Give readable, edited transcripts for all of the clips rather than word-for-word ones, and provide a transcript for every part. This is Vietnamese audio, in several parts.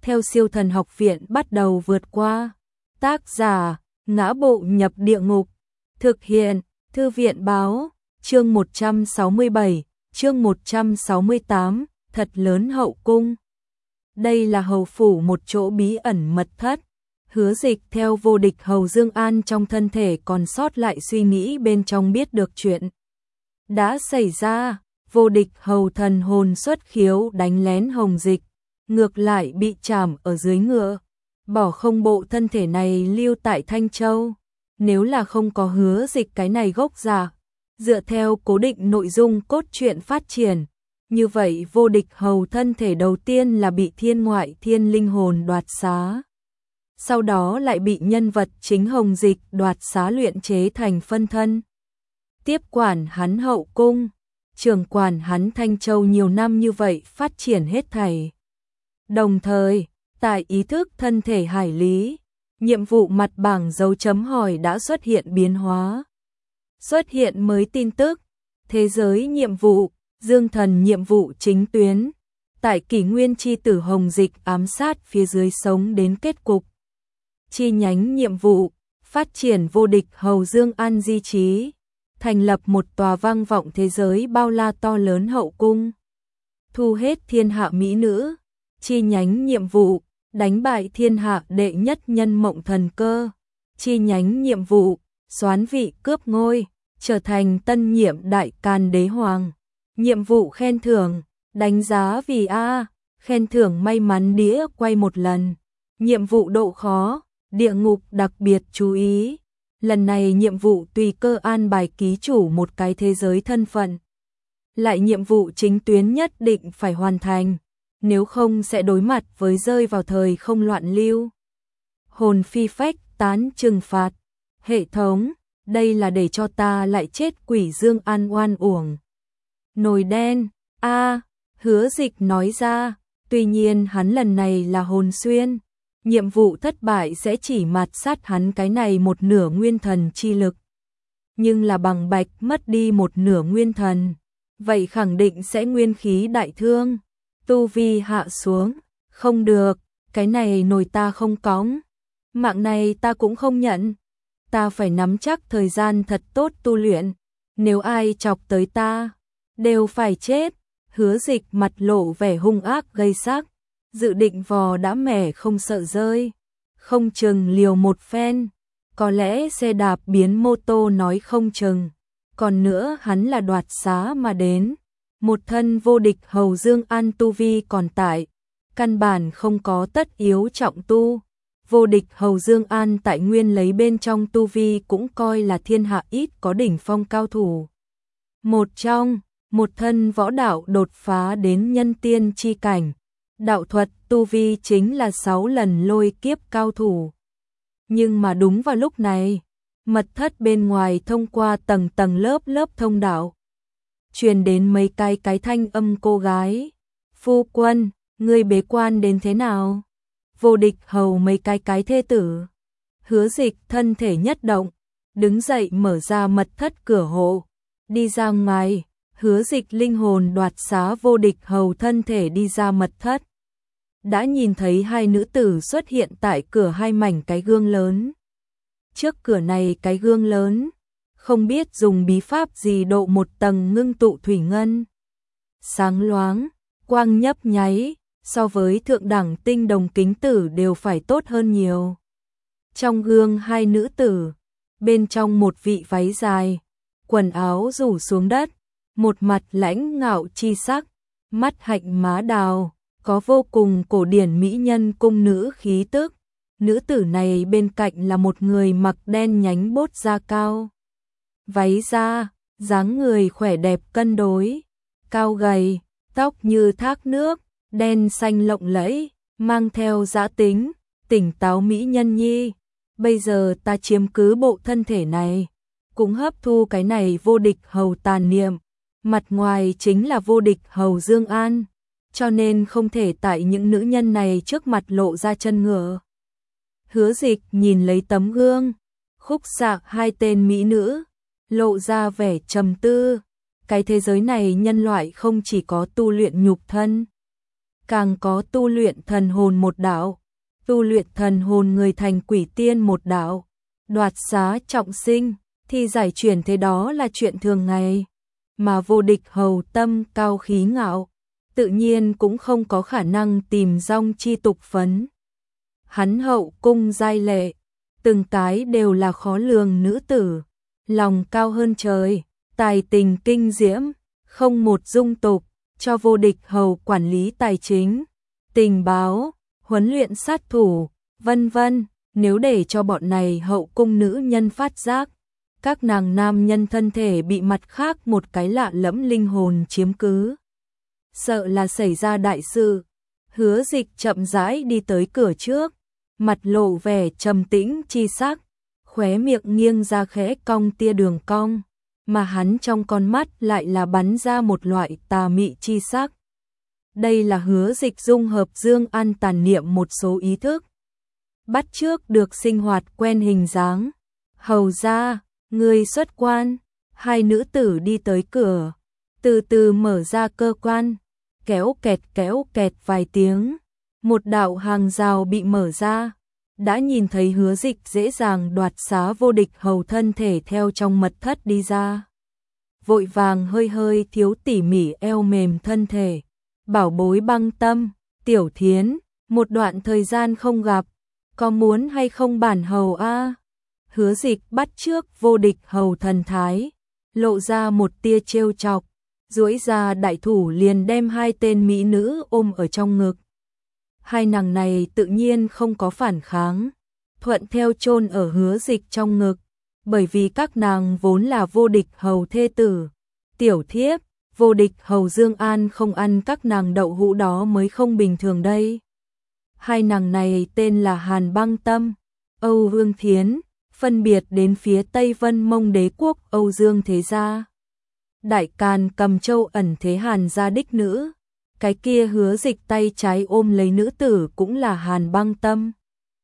theo Siêu Thần Học Viện bắt đầu vượt qua. Tác giả: Ngã Bộ Nhập Địa Ngục. Thực hiện: Thư viện báo. Chương 167, chương 168, thật lớn hậu cung. Đây là hầu phủ, một chỗ bí ẩn mật thất. Hứa Dịch theo Vô Địch Hầu Dương An trong thân thể còn sót lại suy nghĩ bên trong biết được chuyện đã xảy ra. Vô Địch Hầu thần hồn xuất khiếu đánh lén Hồng Dịch, ngược lại bị trảm ở dưới ngựa, bỏ không bộ thân thể này lưu tại Thanh Châu. Nếu là không có Hứa Dịch cái này gốc giả, dựa theo cố định nội dung cốt truyện phát triển, như vậy Vô Địch Hầu thân thể đầu tiên là bị Thiên Ngoại Thiên linh hồn đoạt xá, sau đó lại bị nhân vật chính Hồng Dịch đoạt xá luyện chế thành phân thân, tiếp quản hắn hậu cung, trưởng quản hắn Thanh Châu nhiều năm như vậy phát triển hết thảy. Đồng thời, tại ý thức thân thể hải lý, nhiệm vụ mặt bảng dấu chấm hỏi đã xuất hiện biến hóa. Xuất hiện mới tin tức, thế giới nhiệm vụ, Dương Thần nhiệm vụ chính tuyến, tại kỷ nguyên chi tử Hồng Dịch ám sát phía dưới sống đến kết cục. Chi nhánh nhiệm vụ, phát triển Vô Địch Hầu Dương An di trí, thành lập một tòa vang vọng thế giới bao la to lớn hậu cung, thu hết thiên hạ mỹ nữ. Chi nhánh nhiệm vụ, đánh bại thiên hạ đệ nhất nhân Mộng Thần Cơ. Chi nhánh nhiệm vụ, soán vị cướp ngôi, trở thành tân nhiệm đại can đế hoàng. Nhiệm vụ khen thưởng, đánh giá vì A, khen thưởng may mắn đĩa quay một lần. Nhiệm vụ độ khó, địa ngục đặc biệt chú ý. Lần này nhiệm vụ tùy cơ an bài ký chủ một cái thế giới thân phận. Lại nhiệm vụ chính tuyến nhất định phải hoàn thành, nếu không sẽ đối mặt với rơi vào thời không loạn lưu. Hồn phi phách tán trừng phạt. Hệ thống, đây là để cho ta lại chết quỷ Dương An oan uổng. Nồi đen, Hứa Dịch nói ra, tuy nhiên hắn lần này là hồn xuyên. Nhiệm vụ thất bại sẽ chỉ mạt sát hắn cái này một nửa nguyên thần chi lực. Nhưng là bằng bạch mất đi một nửa nguyên thần, vậy khẳng định sẽ nguyên khí đại thương. Tu vi hạ xuống, không được, cái này nồi ta không cõng, mạng này ta cũng không nhận. Ta phải nắm chắc thời gian thật tốt tu luyện, nếu ai chọc tới ta, đều phải chết. Hứa Dịch mặt lộ vẻ hung ác gây sắc, dự định vò đã mẻ không sợ rơi, không chừng liều một phen, có lẽ xe đạp biến mô tô nói không chừng. Còn nữa hắn là đoạt xá mà đến, một thân Vô Địch Hầu Dương An tu vi còn tại, căn bản không có tất yếu trọng tu. Vô Địch Hầu Dương An tại nguyên lấy bên trong tu vi cũng coi là thiên hạ ít có đỉnh phong cao thủ. Một trong, một thân võ đạo đột phá đến nhân tiên chi cảnh, đạo thuật tu vi chính là 6 lần lôi kiếp cao thủ. Nhưng mà đúng vào lúc này, mật thất bên ngoài thông qua tầng tầng lớp lớp thông đạo, truyền đến mấy cái thanh âm cô gái. Phu quân, ngươi bế quan đến thế nào? Vô Địch Hầu mấy cái thê tử. Hứa Dịch thân thể nhất động, đứng dậy mở ra mật thất cửa hộ, đi ra ngoài. Hứa Dịch linh hồn đoạt xá Vô Địch Hầu thân thể đi ra mật thất, đã nhìn thấy hai nữ tử xuất hiện tại cửa hai mảnh cái gương lớn. Trước cửa này cái gương lớn, không biết dùng bí pháp gì độ một tầng ngưng tụ thủy ngân. Sáng loáng, quang nhấp nháy, so với thượng đẳng tinh đồng kính tử đều phải tốt hơn nhiều. Trong gương hai nữ tử, bên trong một vị váy dài, quần áo rủ xuống đất, một mặt lãnh ngạo chi sắc, mắt hạnh má đào, có vô cùng cổ điển mỹ nhân cung nữ khí tức. Nữ tử này bên cạnh là một người mặc đen nhánh bốt da cao. Váy da, dáng người khỏe đẹp cân đối, cao gầy, tóc như thác nước, đen xanh lộng lẫy, mang theo dã tính, tỉnh táo mỹ nhân nhi. Bây giờ ta chiếm cứ bộ thân thể này, cũng hấp thu cái này Vô Địch Hầu tàn niệm, mặt ngoài chính là Vô Địch Hầu Dương An, cho nên không thể tại những nữ nhân này trước mặt lộ ra chân ngựa. Hứa Dịch nhìn lấy tấm gương, khúc xạ hai tên mỹ nữ, lộ ra vẻ trầm tư. Cái thế giới này nhân loại không chỉ có tu luyện nhục thân, càng có tu luyện thần hồn một đạo, tu luyện thần hồn người thành quỷ tiên một đạo, đoạt xá trọng sinh, thì giải chuyển thế đó là chuyện thường ngày. Mà Vô Địch hầu tâm cao khí ngạo, tự nhiên cũng không có khả năng tìm dong chi tục phấn. Hắn hậu cung giai lệ, từng cái đều là khó lường nữ tử, lòng cao hơn trời, tài tình kinh diễm, không một dung tục, cho Vô Địch hầu quản lý tài chính, tình báo, huấn luyện sát thủ, vân vân. Nếu để cho bọn này hậu cung nữ nhân phát giác, các nàng nam nhân thân thể bị mặt khác một cái lạ lẫm linh hồn chiếm cứ, sợ là xảy ra đại sự. Hứa Dịch chậm rãi đi tới cửa trước, mặt lộ vẻ trầm tĩnh chi sắc, khóe miệng nghiêng ra khẽ cong tia đường cong, mà hắn trong con mắt lại là bắn ra một loại tà mị chi sắc. Đây là Hứa Dịch dung hợp Dương An tàn niệm một số ý thức, bắt chước được sinh hoạt quen hình dáng. Hầu gia, người xuất quan. Hai nữ tử đi tới cửa, từ từ mở ra cơ quan, kéo kẹt vài tiếng, một đạo hàng rào bị mở ra, đã nhìn thấy Hứa Dịch dễ dàng đoạt xá Vô Địch hầu thân thể theo trong mật thất đi ra. Vội vàng hơi hơi thiếu tỉ mỉ eo mềm thân thể, bảo bối Băng Tâm, Tiểu Thiến, một đoạn thời gian không gặp, có muốn hay không bản hầu a? Hứa Dịch bắt chước Vô Địch hầu thần thái, lộ ra một tia trêu chọc, duỗi ra đại thủ liền đem hai tên mỹ nữ ôm ở trong ngực. Hai nàng này tự nhiên không có phản kháng, thuận theo chôn ở Hứa Dịch trong ngực, bởi vì các nàng vốn là Vô Địch hầu thê tử, tiểu thiếp. Vô Địch hầu Dương An không ăn các nàng đậu hũ đó mới không bình thường đây. Hai nàng này tên là Hàn Băng Tâm, Âu Vương Thiến, phân biệt đến phía Tây Vân Mông Đế quốc Âu Dương thế gia. Đại Càn Cầm Châu ẩn thế Hàn gia đích nữ, cái kia Hứa Dịch tay trái ôm lấy nữ tử cũng là Hàn Băng Tâm.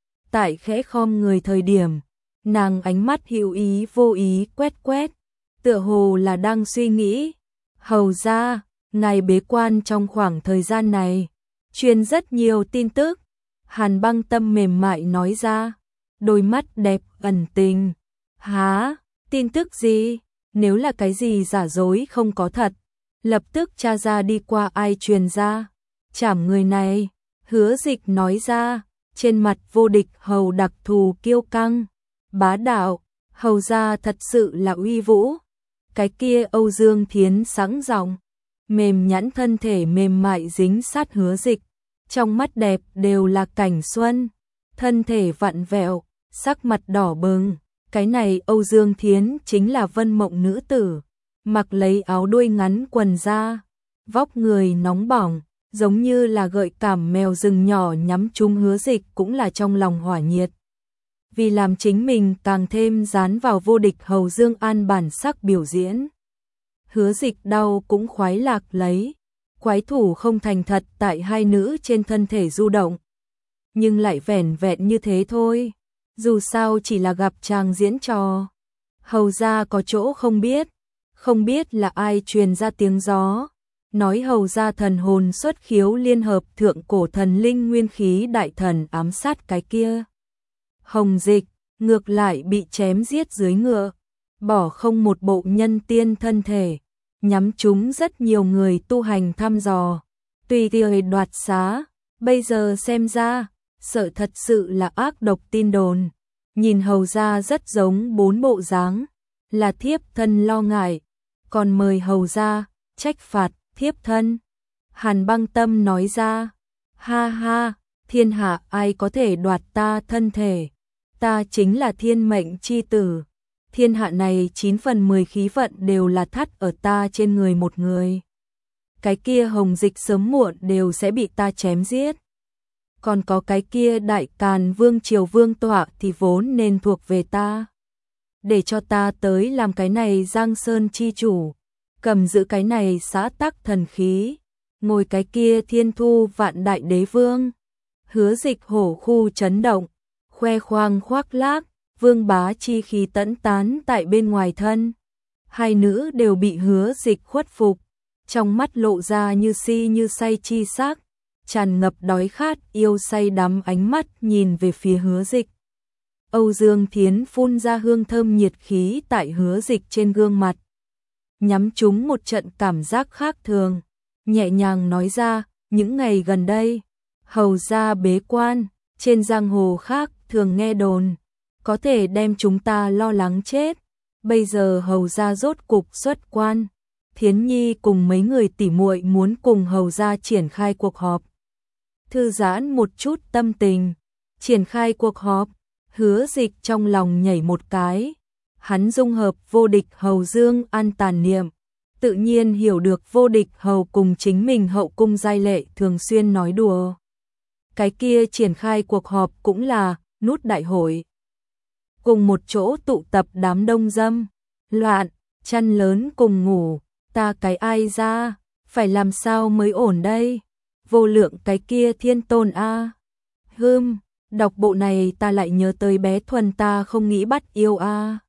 Tại khẽ khom người thời điểm, nàng ánh mắt hữu ý vô ý quét, tựa hồ là đang suy nghĩ. Hầu gia, ngài bế quan trong khoảng thời gian này, truyền rất nhiều tin tức. Hàn Băng Tâm mềm mại nói ra, đôi mắt đẹp ẩn tình. Hả, tin tức gì? Nếu là cái gì giả dối không có thật, lập tức tra ra đi qua ai truyền ra. Chảm người này, Hứa Dịch nói ra, trên mặt Vô Địch hầu đặc thù kiêu căng, bá đạo, hầu gia thật sự là uy vũ. Cái kia Âu Dương Thiến sẵn giọng, mềm nhẵn thân thể mềm mại dính sát Hứa Dịch, trong mắt đẹp đều là cảnh xuân, thân thể vặn vẹo, sắc mặt đỏ bừng. Cái này Âu Dương Thiến chính là Vân Mộng nữ tử, mặc lấy áo đuôi ngắn quần da, vóc người nóng bỏng, giống như là gợi cảm mèo rừng nhỏ nhắm trúng Hứa Dịch cũng là trong lòng hỏa nhiệt. Vì làm chính mình càng thêm dán vào Vô Địch hầu Dương An bản sắc biểu diễn, Hứa Dịch đau cũng khoái lạc lấy, quái thủ không thành thật tại hai nữ trên thân thể du động. Nhưng lại vẻn vẹn như thế thôi, dù sao chỉ là gặp chàng diễn trò. Hầu gia có chỗ không biết là ai truyền ra tiếng gió, nói hầu gia thần hồn xuất khiếu liên hợp thượng cổ thần linh nguyên khí đại thần ám sát cái kia. Hồng Dịch ngược lại bị chém giết dưới ngựa, bỏ không một bộ nhân tiên thân thể, nhắm trúng rất nhiều người tu hành thăm dò, tùy tiện đoạt xá. Bây giờ xem ra, sợ thật sự là ác độc tin đồn. Nhìn hầu gia rất giống bốn bộ dáng, là thiếp thân lo ngại, còn mời hầu gia trách phạt thiếp thân. Hàn Băng Tâm nói ra, ha ha, thiên hạ ai có thể đoạt ta thân thể, ta chính là thiên mệnh chi tử, thiên hạ này 9 phần 10 khí vận đều là thắt ở ta trên người một người. Cái kia Hồng Dịch sớm muộn đều sẽ bị ta chém giết. Còn có cái kia Đại Càn Vương triều vương tọa thì vốn nên thuộc về ta. Để cho ta tới làm cái này Giang Sơn chi chủ, cầm giữ cái này xã tắc thần khí, ngồi cái kia Thiên Thu Vạn Đại Đế Vương. Hứa Dịch hổ khu chấn động, khoe khoang khoác lác, vương bá chi khí tẫn tán tại bên ngoài thân. Hai nữ đều bị Hứa Dịch khuất phục, trong mắt lộ ra như si như say chi sắc, tràn ngập đói khát yêu say đắm ánh mắt nhìn về phía Hứa Dịch. Âu Dương Thiến phun ra hương thơm nhiệt khí tại Hứa Dịch trên gương mặt, nhắm trúng một trận cảm giác khác thường, nhẹ nhàng nói ra, những ngày gần đây, hầu gia bế quan, trên giang hồ khác thường nghe đồn, có thể đem chúng ta lo lắng chết, bây giờ hầu gia rốt cục xuất quan, Thiến Nhi cùng mấy người tỉ muội muốn cùng hầu gia triển khai cuộc họp. Thư giãn một chút tâm tình, triển khai cuộc họp, Hứa Dịch trong lòng nhảy một cái, hắn dung hợp vô địch hầu Dương An tàn niệm, tự nhiên hiểu được vô địch hầu cùng chính mình hậu cung giai lệ thường xuyên nói đùa. Cái kia triển khai cuộc họp cũng là nút đại hội. Cùng một chỗ tụ tập đám đông dâm, loạn, chăn lớn cùng ngủ, ta cái ai ra, phải làm sao mới ổn đây? Vô lượng cái kia thiên tôn a. Đọc bộ này ta lại nhớ tới bé Thuần ta không nghĩ bắt yêu a.